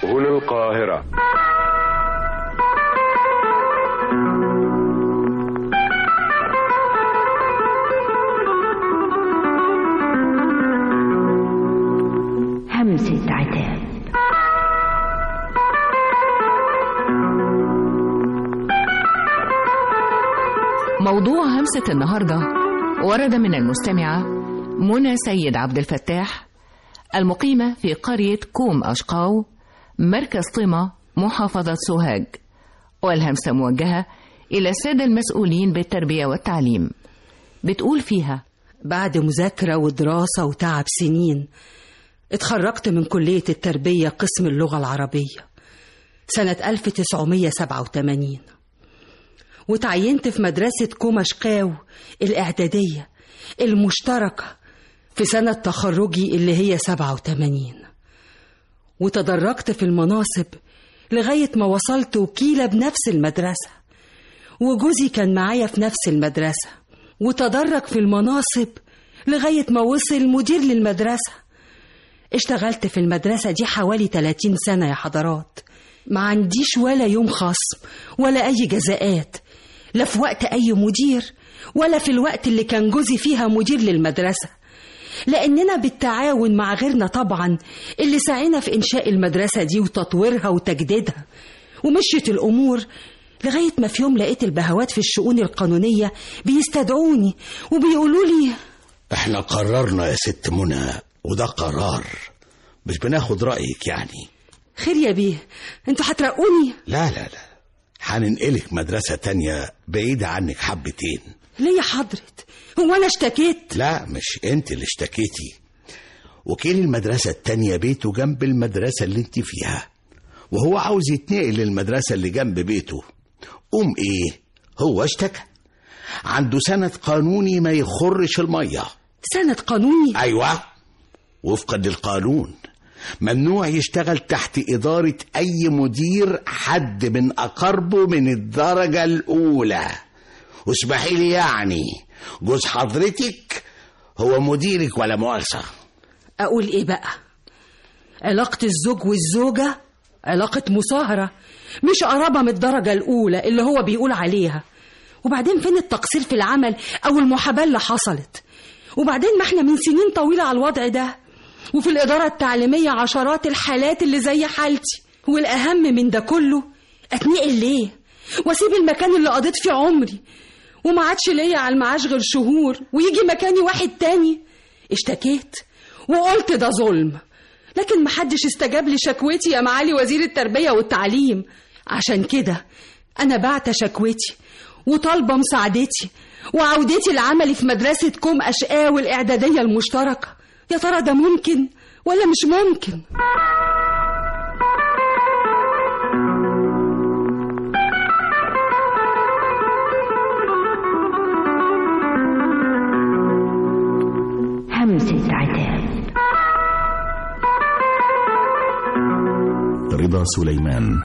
هنا القاهرة. همسة عتاب. موضوع همسة النهاردة ورد من المستمعة منى سيد عبد الفتاح المقيمة في قرية كوم أشقاو مركز طمة محافظة سوهاج، والهمسة موجهة إلى السادة المسؤولين بالتربية والتعليم. بتقول فيها: بعد مذاكرة ودراسة وتعب سنين اتخرجت من كلية التربية قسم اللغة العربية سنة 1987، وتعينت في مدرسة كوم أشقاو الإعدادية المشتركة في سنة تخرجي اللي هي 87، وتدرجت في المناصب لغاية ما وصلت وكيلة بنفس المدرسة، وجوزي كان معايا في نفس المدرسة وتدرج في المناصب لغاية ما وصل مدير للمدرسة. اشتغلت في المدرسة دي حوالي 30 سنة يا حضرات، ما عنديش ولا يوم خصم ولا أي جزاءات، لا في وقت أي مدير ولا في الوقت اللي كان جوزي فيها مدير للمدرسة، لأننا بالتعاون مع غيرنا طبعا اللي سعينا في إنشاء المدرسة دي وتطويرها وتجديدها. ومشيت الأمور لغاية ما في يوم لقيت البهوات في الشؤون القانونية بيستدعوني وبيقولوا لي: احنا قررنا يا ست منى، وده قرار مش بناخد رأيك يعني. خير يا بيه، انتوا هترقوني؟ لا لا لا، هننقلك مدرسة تانية بعيدة عنك حبتين. ليه يا حضرة؟ هو أنا اشتكيت؟ لا، مش انت اللي اشتكيتي، وكيل المدرسة التانية بيته جنب المدرسة اللي انت فيها، وهو عاوز يتنقل للمدرسة اللي جنب بيته. ايه هو اشتكى، عنده سند قانوني ما يخرش المية. سند قانوني؟ ايوه، وفقا للقانون ممنوع يشتغل تحت إدارة أي مدير حد من أقربه من الدرجة الأولى. واسمحي لي يعني جوز حضرتك هو مديرك ولا مؤاخذة. أقول إيه بقى؟ علاقة الزوج والزوجة علاقة مصاهرة، مش قرابة من الدرجة الأولى اللي هو بيقول عليها. وبعدين فين التقصير في العمل أو المحاباة اللي حصلت؟ وبعدين ما احنا من سنين طويلة على الوضع ده، وفي الإدارة التعليمية عشرات الحالات اللي زي حالتي. والأهم من ده كله، أتنقل ليه واسيب المكان اللي قضيت فيه عمري وما عادش ليا على المعاش غير شهور ويجي مكاني واحد تاني؟ اشتكيت وقلت ده ظلم، لكن محدش استجاب لي شكوتي يا معالي وزير التربية والتعليم. عشان كده أنا بعت شكوتي وطالبة مساعدتي وعودتي لعملي في مدرسة كوم أشقاو الإعدادية المشتركة. يا ترى ده ممكن ولا مش ممكن؟ همسة عتاب. رضا سليمان.